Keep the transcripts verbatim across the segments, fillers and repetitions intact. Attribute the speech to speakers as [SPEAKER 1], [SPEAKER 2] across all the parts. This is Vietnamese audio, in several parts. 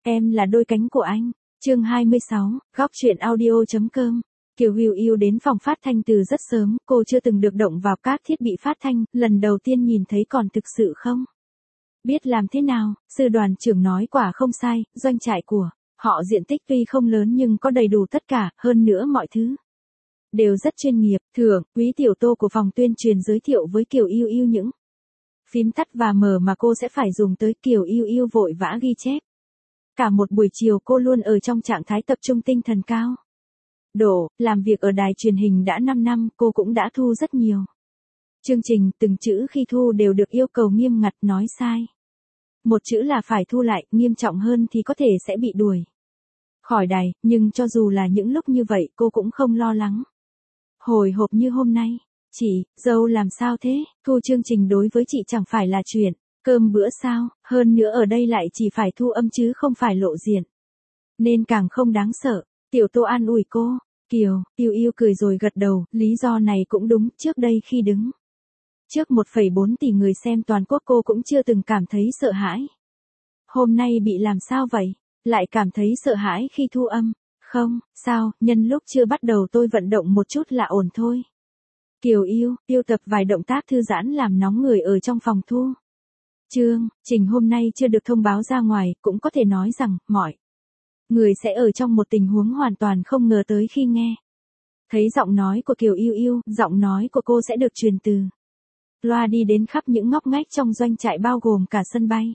[SPEAKER 1] Em là đôi cánh của anh. Chương hai mươi sáu, góc truyện audio.com. Kiều Hưu Yêu đến phòng phát thanh từ rất sớm, cô chưa từng được động vào các thiết bị phát thanh, lần đầu tiên nhìn thấy còn thực sự không biết làm thế nào. Sư đoàn trưởng nói quả không sai, doanh trại của họ diện tích tuy không lớn nhưng có đầy đủ tất cả, hơn nữa mọi thứ đều rất chuyên nghiệp. Thưởng, Quý Tiểu Tô của phòng tuyên truyền giới thiệu với Kiều Yêu Yêu những phím tắt và mở mà cô sẽ phải dùng tới. Kiều Yêu Yêu vội vã ghi chép. Cả một buổi chiều cô luôn ở trong trạng thái tập trung tinh thần cao độ, làm việc ở đài truyền hình đã năm năm, cô cũng đã thu rất nhiều chương trình, từng chữ khi thu đều được yêu cầu nghiêm ngặt, nói sai một chữ là phải thu lại, nghiêm trọng hơn thì có thể sẽ bị đuổi khỏi đài, nhưng cho dù là những lúc như vậy cô cũng không lo lắng hồi hộp như hôm nay. Chị, dâu làm sao thế? Thu chương trình đối với chị chẳng phải là chuyện cơm bữa sao, hơn nữa ở đây lại chỉ phải thu âm chứ không phải lộ diện, nên càng không đáng sợ. Tiểu Tô an ủi cô. Kiều Yêu Yêu cười rồi gật đầu, lý do này cũng đúng, trước đây khi đứng trước một phẩy bốn tỷ người xem toàn quốc cô cũng chưa từng cảm thấy sợ hãi. Hôm nay bị làm sao vậy? Lại cảm thấy sợ hãi khi thu âm? Không, sao, nhân lúc chưa bắt đầu tôi vận động một chút là ổn thôi. Kiều Yêu Yêu tập vài động tác thư giãn làm nóng người ở trong phòng thu chương trình hôm nay chưa được thông báo ra ngoài, cũng có thể nói rằng mọi người sẽ ở trong một tình huống hoàn toàn không ngờ tới khi nghe thấy giọng nói của Kiều Yêu Yêu. Giọng nói của cô sẽ được truyền từ loa đi đến khắp những ngóc ngách trong doanh trại, bao gồm cả sân bay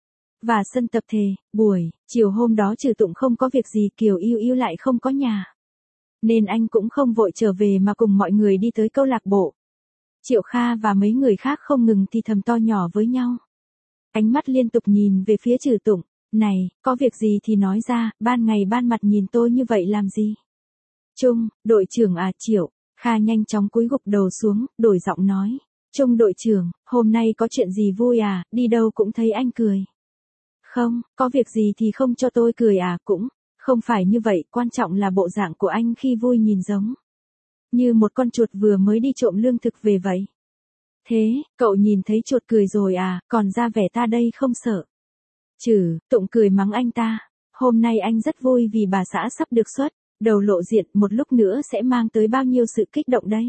[SPEAKER 1] và sân tập thể. Buổi chiều hôm đó Trừ Tụng không có việc gì, Kiều Yêu Yêu lại không có nhà, nên anh cũng không vội trở về mà cùng mọi người đi tới câu lạc bộ. Triệu Kha và mấy người khác không ngừng thì thầm to nhỏ với nhau, ánh mắt liên tục nhìn về phía Trừ Tụng. Này, có việc gì thì nói ra, ban ngày ban mặt nhìn tôi như vậy làm gì? Trung, đội trưởng à? Triệu Kha nhanh chóng cúi gục đầu xuống, đổi giọng nói. Trung đội trưởng, hôm nay có chuyện gì vui à, đi đâu cũng thấy anh cười. Không, có việc gì thì không cho tôi cười à? Cũng không phải như vậy, quan trọng là bộ dạng của anh khi vui nhìn giống như một con chuột vừa mới đi trộm lương thực về vậy. Thế, cậu nhìn thấy chuột cười rồi à, còn ra vẻ ta đây không sợ. Trừ Tụng cười mắng anh ta. Hôm nay anh rất vui vì bà xã sắp được xuất đầu lộ diện, một lúc nữa sẽ mang tới bao nhiêu sự kích động đây.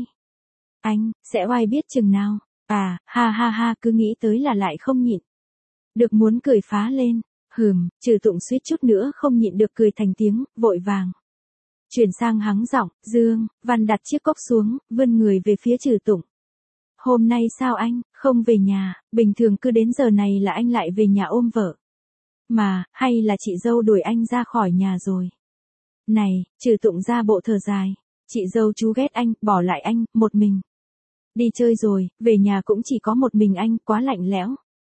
[SPEAKER 1] Anh sẽ oai biết chừng nào. À, ha ha ha, cứ nghĩ tới là lại không nhịn được muốn cười phá lên. Hừm, Trừ Tụng suýt chút nữa không nhịn được cười thành tiếng, vội vàng chuyển sang hắng giọng. Dương Văn đặt chiếc cốc xuống, vươn người về phía Trừ Tụng. Hôm nay sao anh không về nhà? Bình thường cứ đến giờ này là anh lại về nhà ôm vợ mà, hay là chị dâu đuổi anh ra khỏi nhà rồi? Này, Trừ Tụng ra bộ thở dài. Chị dâu chú ghét anh, bỏ lại anh một mình đi chơi rồi, về nhà cũng chỉ có một mình anh, quá lạnh lẽo.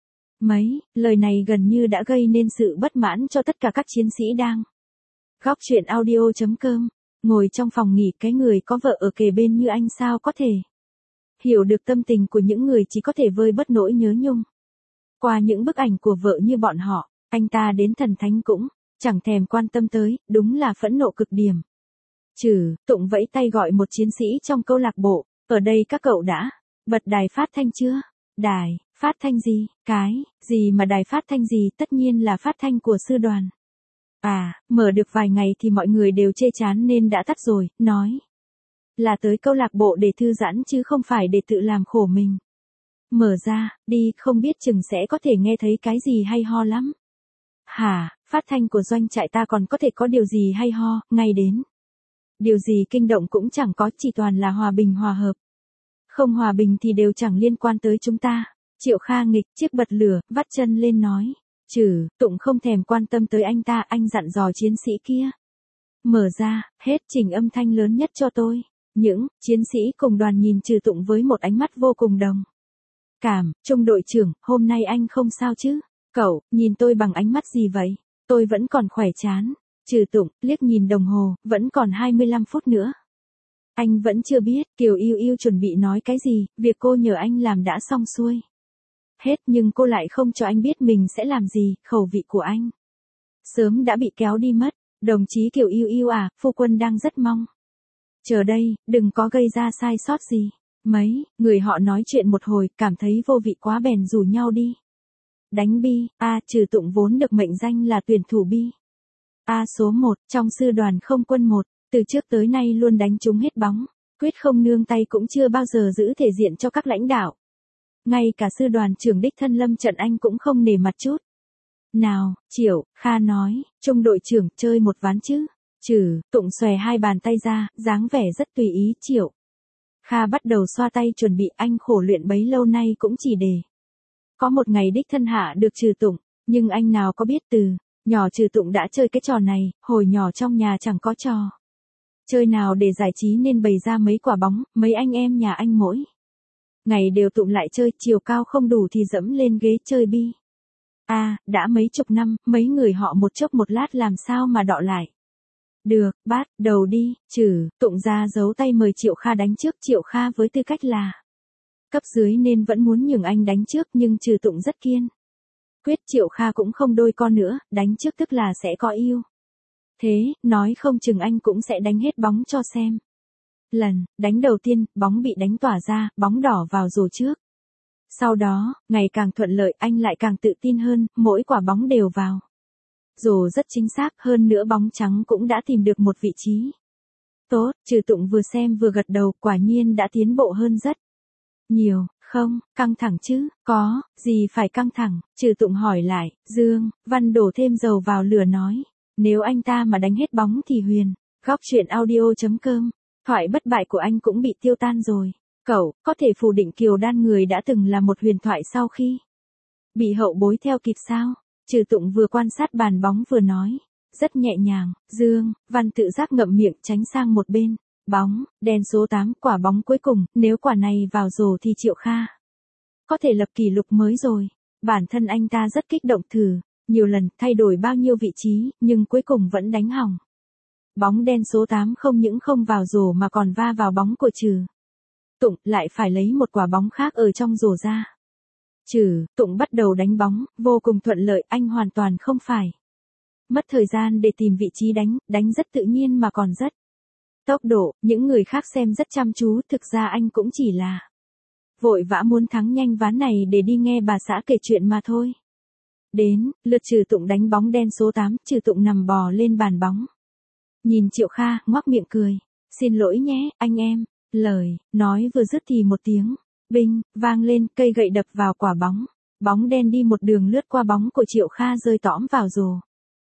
[SPEAKER 1] Mấy lời này gần như đã gây nên sự bất mãn cho tất cả các chiến sĩ đang góc truyện audio.com. Ngồi trong phòng nghỉ, cái người có vợ ở kề bên như anh sao có thể hiểu được tâm tình của những người chỉ có thể vơi bớt nỗi nhớ nhung qua những bức ảnh của vợ như bọn họ. Anh ta đến thần thánh cũng chẳng thèm quan tâm tới, đúng là phẫn nộ cực điểm. Trừ Tụng vẫy tay gọi một chiến sĩ trong câu lạc bộ. Ở đây các cậu đã bật đài phát thanh chưa? Đài phát thanh gì? Cái gì mà đài phát thanh gì? Tất nhiên là phát thanh của sư đoàn. À, mở được vài ngày thì mọi người đều chê chán nên đã tắt rồi, nói là tới câu lạc bộ để thư giãn chứ không phải để tự làm khổ mình. Mở ra đi, không biết chừng sẽ có thể nghe thấy cái gì hay ho lắm. Hả, phát thanh của doanh trại ta còn có thể có điều gì hay ho, ngay đến điều gì kinh động cũng chẳng có, chỉ toàn là hòa bình hòa hợp. Không hòa bình thì đều chẳng liên quan tới chúng ta. Triệu Kha nghịch chiếc bật lửa, vắt chân lên nói. Trừ Tụng không thèm quan tâm tới anh ta, anh dặn dò chiến sĩ kia. Mở ra, hết chỉnh âm thanh lớn nhất cho tôi. Những chiến sĩ cùng đoàn nhìn Trừ Tụng với một ánh mắt vô cùng đồng cảm. Trung đội trưởng, hôm nay anh không sao chứ? Cậu nhìn tôi bằng ánh mắt gì vậy? Tôi vẫn còn khỏe chán. Trừ Tụng liếc nhìn đồng hồ, vẫn còn hai mươi lăm phút nữa. Anh vẫn chưa biết Kiều Yêu Yêu chuẩn bị nói cái gì, việc cô nhờ anh làm đã xong xuôi hết, nhưng cô lại không cho anh biết mình sẽ làm gì. Khẩu vị của anh sớm đã bị kéo đi mất. Đồng chí Kiều Yêu Yêu à, phu quân đang rất mong chờ đây, đừng có gây ra sai sót gì. Mấy người họ nói chuyện một hồi, cảm thấy vô vị quá bèn rủ nhau đi đánh bi. A, Trừ Tụng vốn được mệnh danh là tuyển thủ bi A số một, trong sư đoàn không quân một, từ trước tới nay luôn đánh trúng hết bóng, quyết không nương tay cũng chưa bao giờ giữ thể diện cho các lãnh đạo. Ngay cả sư đoàn trưởng đích thân Lâm Trận Anh cũng không nể mặt chút. Nào, Triệu, Kha nói, trung đội trưởng chơi một ván chứ. Trừ, Tụng xòe hai bàn tay ra, dáng vẻ rất tùy ý. Triệu. Kha bắt đầu xoa tay chuẩn bị, anh khổ luyện bấy lâu nay cũng chỉ để có một ngày đích thân hạ được Trừ Tụng, nhưng anh nào có biết từ nhỏ Trừ Tụng đã chơi cái trò này, hồi nhỏ trong nhà chẳng có trò chơi nào để giải trí nên bày ra mấy quả bóng, mấy anh em nhà anh mỗi ngày đều tụm lại chơi, chiều cao không đủ thì dẫm lên ghế chơi bi. A, à, đã mấy chục năm, mấy người họ một chốc một lát làm sao mà đọ lại. Được, bắt đầu đi. Trừ Tụng ra giấu tay mời Triệu Kha đánh trước. Triệu Kha với tư cách là cấp dưới nên vẫn muốn nhường anh đánh trước, nhưng Trừ Tụng rất kiên quyết. Triệu Kha cũng không đôi con nữa, đánh trước tức là sẽ có ưu thế, nói không chừng anh cũng sẽ đánh hết bóng cho xem. Lần đánh đầu tiên, bóng bị đánh tỏa ra, bóng đỏ vào rổ trước. Sau đó, ngày càng thuận lợi, anh lại càng tự tin hơn, mỗi quả bóng đều vào rổ rất chính xác, hơn nữa bóng trắng cũng đã tìm được một vị trí tốt. Trừ Tụng vừa xem vừa gật đầu, quả nhiên đã tiến bộ hơn rất nhiều. Không, căng thẳng chứ, có, gì phải căng thẳng. Trừ Tụng hỏi lại. Dương Văn đổ thêm dầu vào lửa nói, nếu anh ta mà đánh hết bóng thì huyền. Góc truyện audio.com, thoại bất bại của anh cũng bị tiêu tan rồi. Cậu có thể phủ định Kiều Đan người đã từng là một huyền thoại sau khi bị hậu bối theo kịp sao? Trừ Tụng vừa quan sát bàn bóng vừa nói, rất nhẹ nhàng. Dương Văn tự giác ngậm miệng tránh sang một bên. Bóng đen số tám, quả bóng cuối cùng, nếu quả này vào rổ thì Triệu Kha có thể lập kỷ lục mới rồi. Bản thân anh ta rất kích động, thử nhiều lần, thay đổi bao nhiêu vị trí, nhưng cuối cùng vẫn đánh hỏng. Bóng đen số tám không những không vào rổ mà còn va vào bóng của Trừ Tụng, lại phải lấy một quả bóng khác ở trong rổ ra. Trừ Tụng bắt đầu đánh bóng, vô cùng thuận lợi, anh hoàn toàn không phải mất thời gian để tìm vị trí đánh, đánh rất tự nhiên mà còn rất tốc độ. Những người khác xem rất chăm chú, thực ra anh cũng chỉ là vội vã muốn thắng nhanh ván này để đi nghe bà xã kể chuyện mà thôi. Đến lượt Trừ Tụng đánh bóng đen số tám, Trừ Tụng nằm bò lên bàn bóng, nhìn Triệu Kha, ngoác miệng cười. Xin lỗi nhé, anh em. Lời nói vừa dứt thì một tiếng binh vang lên, cây gậy đập vào quả bóng. Bóng đen đi một đường lướt qua bóng của Triệu Kha rơi tõm vào rổ.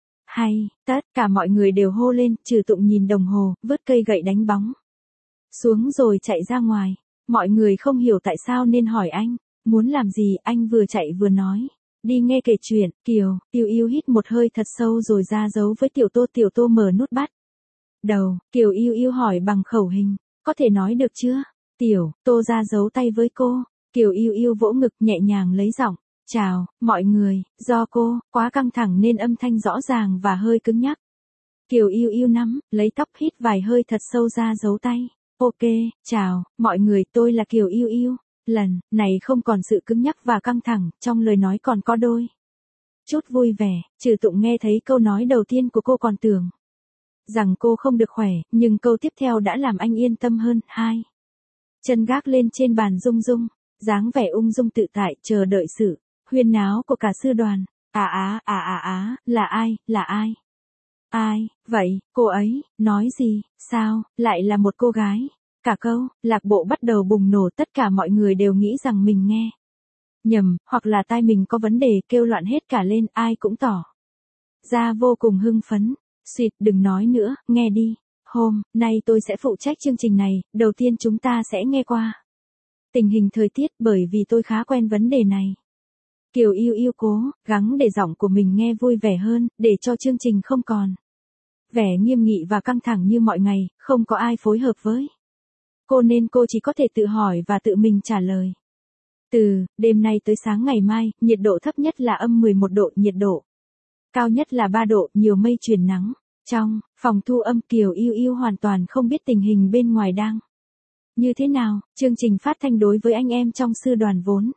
[SPEAKER 1] Hay, tất cả mọi người đều hô lên. Trừ Tụng nhìn đồng hồ, vứt cây gậy đánh bóng xuống rồi chạy ra ngoài. Mọi người không hiểu tại sao nên hỏi anh muốn làm gì, anh vừa chạy vừa nói, đi nghe kể chuyện. Kiều Yêu Yêu hít một hơi thật sâu rồi ra dấu với Tiểu Tô. Tiểu Tô mở nút bắt đầu. Kiều Yêu Yêu hỏi bằng khẩu hình, có thể nói được chưa? Tiểu Tô ra dấu tay với cô. Kiều Yêu Yêu vỗ ngực nhẹ nhàng lấy giọng, chào mọi người, do cô quá căng thẳng nên âm thanh rõ ràng và hơi cứng nhắc. Kiều Yêu Yêu nắm lấy tóc, hít vài hơi thật sâu ra dấu tay. Ok, chào mọi người, tôi là Kiều Yêu Yêu. Lần này không còn sự cứng nhắc và căng thẳng, trong lời nói còn có đôi chút vui vẻ. Trừ Tụng nghe thấy câu nói đầu tiên của cô còn tưởng rằng cô không được khỏe, nhưng câu tiếp theo đã làm anh yên tâm hơn. Hai chân gác lên trên bàn rung rung, dáng vẻ ung dung tự tại, chờ đợi sự huyên náo của cả sư đoàn. À á, à à á, là ai, là ai? Ai, vậy, cô ấy, nói gì, sao, lại là một cô gái? Cả câu, lạc bộ bắt đầu bùng nổ, tất cả mọi người đều nghĩ rằng mình nghe nhầm, hoặc là tai mình có vấn đề, kêu loạn hết cả lên, ai cũng tỏ ra vô cùng hưng phấn. Xuyệt, đừng nói nữa, nghe đi. Hôm nay tôi sẽ phụ trách chương trình này, đầu tiên chúng ta sẽ nghe qua tình hình thời tiết, bởi vì tôi khá quen vấn đề này. Kiều Yêu Yêu cố gắng để giọng của mình nghe vui vẻ hơn, để cho chương trình không còn vẻ nghiêm nghị và căng thẳng như mọi ngày, không có ai phối hợp với cô nên cô chỉ có thể tự hỏi và tự mình trả lời. Từ đêm nay tới sáng ngày mai, nhiệt độ thấp nhất là âm mười một độ, nhiệt độ cao nhất là ba độ, nhiều mây chuyển nắng. Trong phòng thu âm, Kiều Yêu Yêu hoàn toàn không biết tình hình bên ngoài đang như thế nào. Chương trình phát thanh đối với anh em trong sư đoàn vốn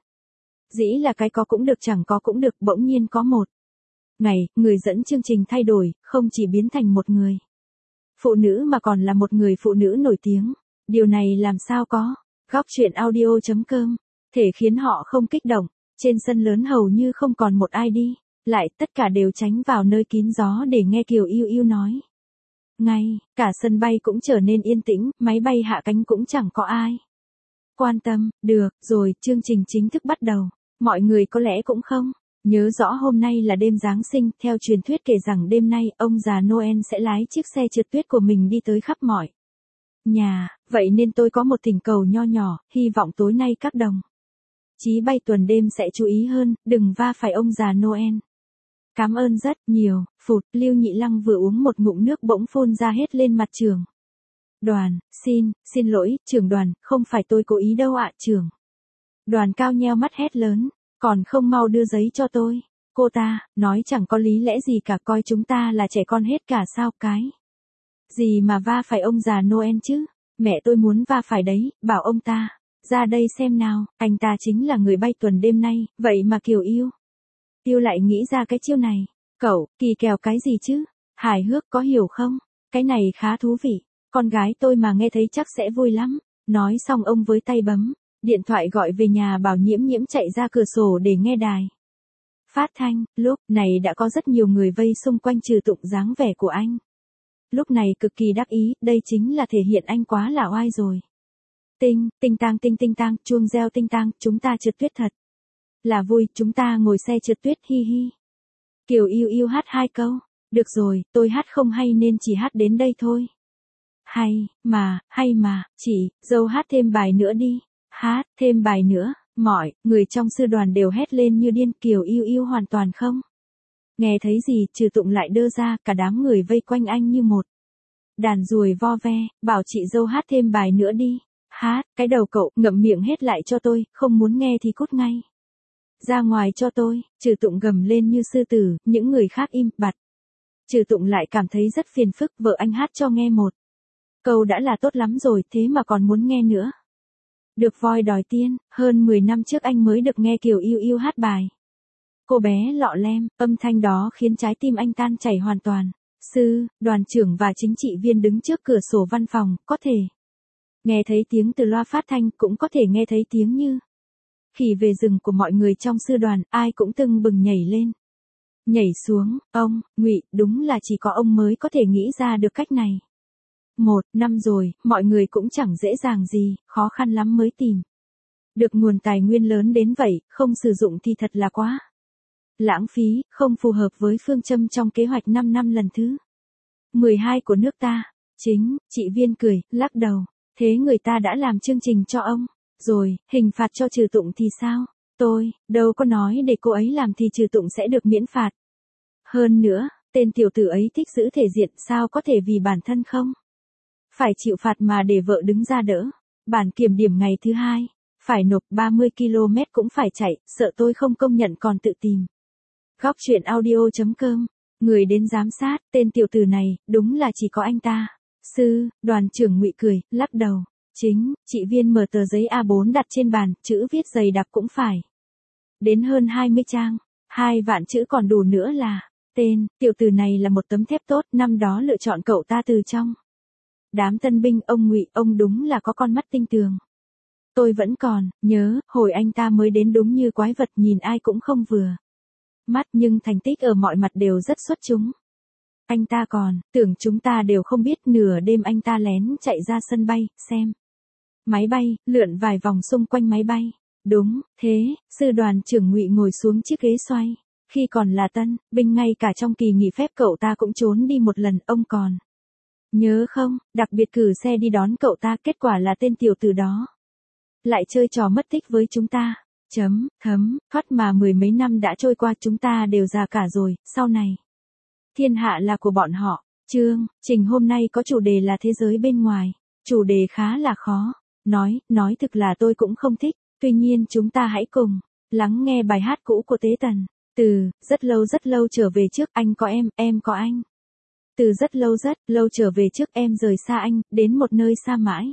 [SPEAKER 1] dĩ là cái có cũng được chẳng có cũng được, bỗng nhiên có một ngày, người dẫn chương trình thay đổi, không chỉ biến thành một người phụ nữ mà còn là một người phụ nữ nổi tiếng. Điều này làm sao có. Góc truyện audio.com thể khiến họ không kích động. Trên sân lớn hầu như không còn một ai đi Lại tất cả đều tránh vào nơi kín gió để nghe Kiều Yêu Yêu nói. Ngay, cả sân bay cũng trở nên yên tĩnh, máy bay hạ cánh cũng chẳng có ai quan tâm. Được rồi, chương trình chính thức bắt đầu. Mọi người có lẽ cũng không nhớ rõ hôm nay là đêm Giáng sinh, theo truyền thuyết kể rằng đêm nay, ông già Noel sẽ lái chiếc xe trượt tuyết của mình đi tới khắp mọi nhà, vậy nên tôi có một thỉnh cầu nho nhỏ, hy vọng tối nay các đồng chí bay tuần đêm sẽ chú ý hơn, đừng va phải ông già Noel. Cảm ơn rất nhiều. Phụt, Lưu Nhị Lăng vừa uống một ngụm nước bỗng phun ra hết lên mặt trưởng đoàn. Xin, xin lỗi, trưởng đoàn, không phải tôi cố ý đâu ạ trưởng đoàn cao nheo mắt hét lớn, còn không mau đưa giấy cho tôi. Cô ta, nói chẳng có lý lẽ gì cả, coi chúng ta là trẻ con hết cả sao, cái gì mà va phải ông già Noel chứ, mẹ tôi muốn va phải đấy, bảo ông ta ra đây xem nào, anh ta chính là người bay tuần đêm nay, vậy mà Kiều Yêu Yêu lại nghĩ ra cái chiêu này. Cậu, kỳ kèo cái gì chứ? Hài hước có hiểu không? Cái này khá thú vị. Con gái tôi mà nghe thấy chắc sẽ vui lắm. Nói xong ông với tay bấm điện thoại gọi về nhà, bảo Nhiễm Nhiễm chạy ra cửa sổ để nghe đài phát thanh. Lúc này đã có rất nhiều người vây xung quanh Trừ Tụng, dáng vẻ của anh lúc này cực kỳ đắc ý, đây chính là thể hiện anh quá là oai rồi. Tinh, tinh tang tinh tinh tang, chuông reo tinh tang, chúng ta trượt tuyết thật là vui, chúng ta ngồi xe trượt tuyết, hi hi. Kiều Yêu Yêu hát hai câu. Được rồi, tôi hát không hay nên chỉ hát đến đây thôi. Hay, mà, hay mà, chị, dâu hát thêm bài nữa đi. Hát, thêm bài nữa. Mọi người trong sư đoàn đều hét lên như điên. Kiều Yêu Yêu hoàn toàn không nghe thấy gì, Trừ Tụng lại đơ ra, cả đám người vây quanh anh như một đàn ruồi vo ve, bảo chị dâu hát thêm bài nữa đi. Hát, cái đầu cậu, ngậm miệng hết lại cho tôi, không muốn nghe thì cút ngay ra ngoài cho tôi. Trừ Tụng gầm lên như sư tử, những người khác im bặt. Trừ Tụng lại cảm thấy rất phiền phức, vợ anh hát cho nghe một câu đã là tốt lắm rồi, thế mà còn muốn nghe nữa. Được voi đòi tiên, hơn mười năm trước anh mới được nghe Kiều Yêu Yêu hát bài Cô bé lọ lem, âm thanh đó khiến trái tim anh tan chảy hoàn toàn. Sư, đoàn trưởng và chính trị viên đứng trước cửa sổ văn phòng, có thể nghe thấy tiếng từ loa phát thanh, cũng có thể nghe thấy tiếng như khỉ về rừng của mọi người trong sư đoàn, ai cũng tưng bừng nhảy lên nhảy xuống. Ông, Ngụy, đúng là chỉ có ông mới có thể nghĩ ra được cách này. Một năm rồi, mọi người cũng chẳng dễ dàng gì, khó khăn lắm mới tìm được nguồn tài nguyên lớn đến vậy, không sử dụng thì thật là quá lãng phí, không phù hợp với phương châm trong kế hoạch năm năm lần thứ mười hai của nước ta. Chính trị viên cười, lắc đầu. Thế người ta đã làm chương trình cho ông rồi, hình phạt cho Trừ Tụng thì sao? Tôi đâu có nói để cô ấy làm thì Trừ Tụng sẽ được miễn phạt. Hơn nữa, tên tiểu tử ấy thích giữ thể diện, sao có thể vì bản thân không phải chịu phạt mà để vợ đứng ra đỡ. Bản kiểm điểm ngày thứ hai, phải nộp ba mươi ki lô mét cũng phải chạy, sợ tôi không công nhận còn tự tìm. Góc truyện audio chấm com, người đến giám sát, tên tiểu tử này, đúng là chỉ có anh ta. Sư, đoàn trưởng Ngụy cười, lắc đầu. Chính trị viên mở tờ giấy A bốn đặt trên bàn, chữ viết dày đặc cũng phải đến hơn hai mươi trang, hai vạn chữ còn đủ nữa là tên tiểu tử này là một tấm thép tốt, năm đó lựa chọn cậu ta từ trong đám tân binh. Ông Ngụy, ông đúng là có con mắt tinh tường. Tôi vẫn còn nhớ, hồi anh ta mới đến đúng như quái vật, nhìn ai cũng không vừa mắt, nhưng thành tích ở mọi mặt đều rất xuất chúng. Anh ta còn tưởng chúng ta đều không biết, nửa đêm anh ta lén chạy ra sân bay, xem máy bay, lượn vài vòng xung quanh máy bay. Đúng, thế, sư đoàn trưởng Ngụy ngồi xuống chiếc ghế xoay. Khi còn là tân binh, ngay cả trong kỳ nghỉ phép cậu ta cũng trốn đi một lần, ông còn nhớ không, đặc biệt cử xe đi đón cậu ta, kết quả là tên tiểu tử đó lại chơi trò mất tích với chúng ta. Chấm, thấm, thoát mà mười mấy năm đã trôi qua, chúng ta đều già cả rồi, sau này thiên hạ là của bọn họ. Chương trình hôm nay có chủ đề là thế giới bên ngoài. Chủ đề khá là khó nói, nói thực là tôi cũng không thích. Tuy nhiên chúng ta hãy cùng lắng nghe bài hát cũ của Tế Tần. Từ rất lâu rất lâu trở về trước, anh có em, em có anh. Từ rất lâu rất lâu trở về trước, em rời xa anh, đến một nơi xa mãi.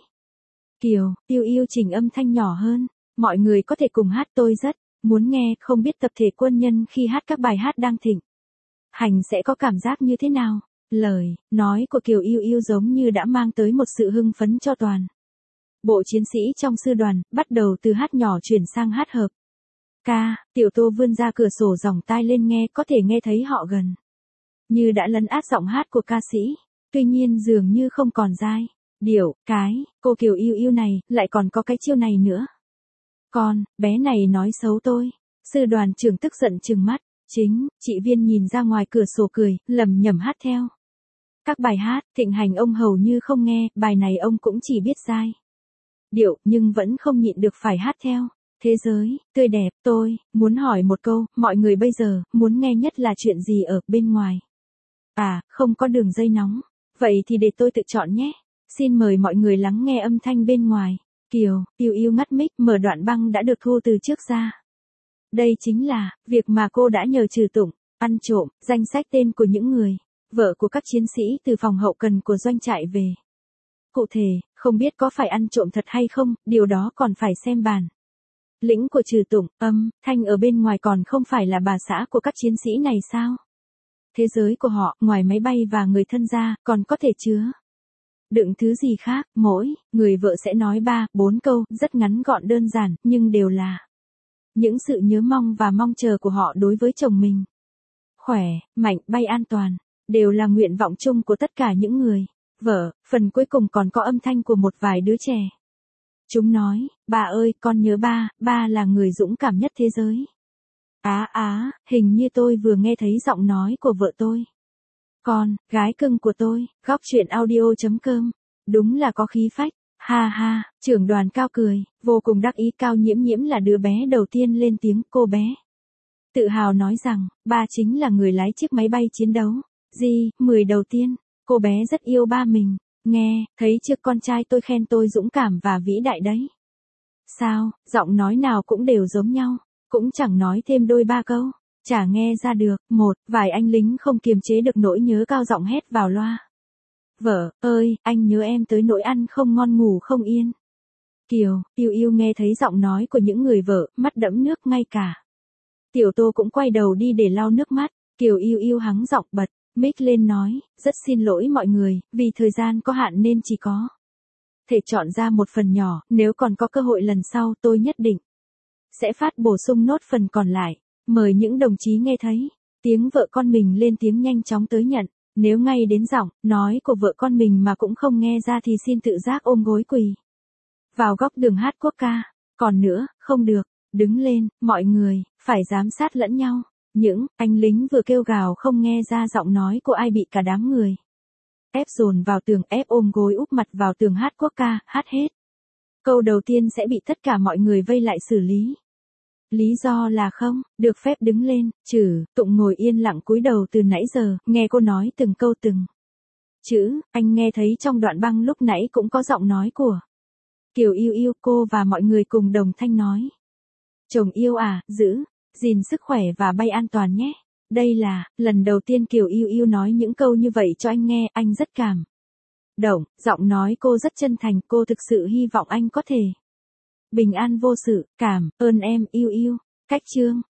[SPEAKER 1] Kiều Yêu Yêu chỉnh âm thanh nhỏ hơn. Mọi người có thể cùng hát, tôi rất muốn nghe, không biết tập thể quân nhân khi hát các bài hát đang thịnh hành sẽ có cảm giác như thế nào. Lời nói của Kiều Yêu Yêu giống như đã mang tới một sự hưng phấn cho toàn bộ chiến sĩ trong sư đoàn, bắt đầu từ hát nhỏ chuyển sang hát hợp Ca, Tiểu Tô vươn ra cửa sổ dòng tai lên nghe, có thể nghe thấy họ gần như đã lấn át giọng hát của ca sĩ, tuy nhiên dường như không còn dai, điệu, cái, cô Kiều Yêu Yêu này, lại còn có cái chiêu này nữa. Con, bé này nói xấu tôi. Sư đoàn trưởng tức giận trừng mắt, chính, chị Viên nhìn ra ngoài cửa sổ cười, lầm nhầm hát theo. Các bài hát, thịnh hành ông hầu như không nghe, bài này ông cũng chỉ biết dai điệu, nhưng vẫn không nhịn được phải hát theo. Thế giới, tươi đẹp, tôi, muốn hỏi một câu, mọi người bây giờ, muốn nghe nhất là chuyện gì ở bên ngoài? À, không có đường dây nóng. Vậy thì để tôi tự chọn nhé. Xin mời mọi người lắng nghe âm thanh bên ngoài. Kiều, Yêu Yêu ngắt mic, mở đoạn băng đã được thu từ trước ra. Đây chính là, việc mà cô đã nhờ Trừ Tụng, ăn trộm, danh sách tên của những người, vợ của các chiến sĩ từ phòng hậu cần của doanh trại về. Cụ thể, không biết có phải ăn trộm thật hay không, điều đó còn phải xem bản lĩnh của Trừ Tụng, âm, thanh ở bên ngoài còn không phải là bà xã của các chiến sĩ này sao? Thế giới của họ, ngoài máy bay và người thân ra, còn có thể chứa đựng thứ gì khác, mỗi người vợ sẽ nói ba, bốn câu, rất ngắn gọn đơn giản, nhưng đều là những sự nhớ mong và mong chờ của họ đối với chồng mình. Khỏe, mạnh, bay an toàn, đều là nguyện vọng chung của tất cả những người vợ. Phần cuối cùng còn có âm thanh của một vài đứa trẻ. Chúng nói, bà ơi, con nhớ ba, ba là người dũng cảm nhất thế giới. Á á, hình như tôi vừa nghe thấy giọng nói của vợ tôi. Con, gái cưng của tôi, góc chuyện audio.com. Đúng là có khí phách. Ha ha, trưởng đoàn Cao cười, vô cùng đắc ý. Cao Nhiễm Nhiễm là đứa bé đầu tiên lên tiếng, cô bé tự hào nói rằng, ba chính là người lái chiếc máy bay chiến đấu. Gì, mười đầu tiên, cô bé rất yêu ba mình. Nghe, thấy chưa, con trai tôi khen tôi dũng cảm và vĩ đại đấy. Sao, giọng nói nào cũng đều giống nhau, cũng chẳng nói thêm đôi ba câu, chả nghe ra được. Một, vài anh lính không kiềm chế được nỗi nhớ cao giọng hét vào loa. Vợ, ơi, anh nhớ em tới nỗi ăn không ngon ngủ không yên. Kiều, Yêu Yêu nghe thấy giọng nói của những người vợ, mắt đẫm nước, ngay cả Tiểu Tô cũng quay đầu đi để lau nước mắt. Kiều Yêu Yêu hắng giọng bật mic lên nói, rất xin lỗi mọi người, vì thời gian có hạn nên chỉ có thể chọn ra một phần nhỏ, nếu còn có cơ hội lần sau tôi nhất định sẽ phát bổ sung nốt phần còn lại. Mời những đồng chí nghe thấy tiếng vợ con mình lên tiếng nhanh chóng tới nhận. Nếu ngay đến giọng nói của vợ con mình mà cũng không nghe ra thì xin tự giác ôm gối quỳ vào góc đường hát quốc ca. Còn nữa, không được, đứng lên, mọi người, phải giám sát lẫn nhau. Những anh lính vừa kêu gào không nghe ra giọng nói của ai bị cả đám người ép dồn vào tường, ép ôm gối úp mặt vào tường hát quốc ca, hát hết câu đầu tiên sẽ bị tất cả mọi người vây lại xử lý. Lý do là không được phép đứng lên. Trừ Tụng ngồi yên lặng cúi đầu từ nãy giờ, nghe cô nói từng câu từng chữ. Anh nghe thấy trong đoạn băng lúc nãy cũng có giọng nói của Kiều Yêu Yêu. Cô và mọi người cùng đồng thanh nói, chồng yêu à, giữ gìn sức khỏe và bay an toàn nhé. Đây là lần đầu tiên Kiều Yêu Yêu nói những câu như vậy cho anh nghe. Anh rất cảm động, giọng nói cô rất chân thành. Cô thực sự hy vọng anh có thể bình an vô sự. Cảm ơn em, Yêu Yêu. Cách chương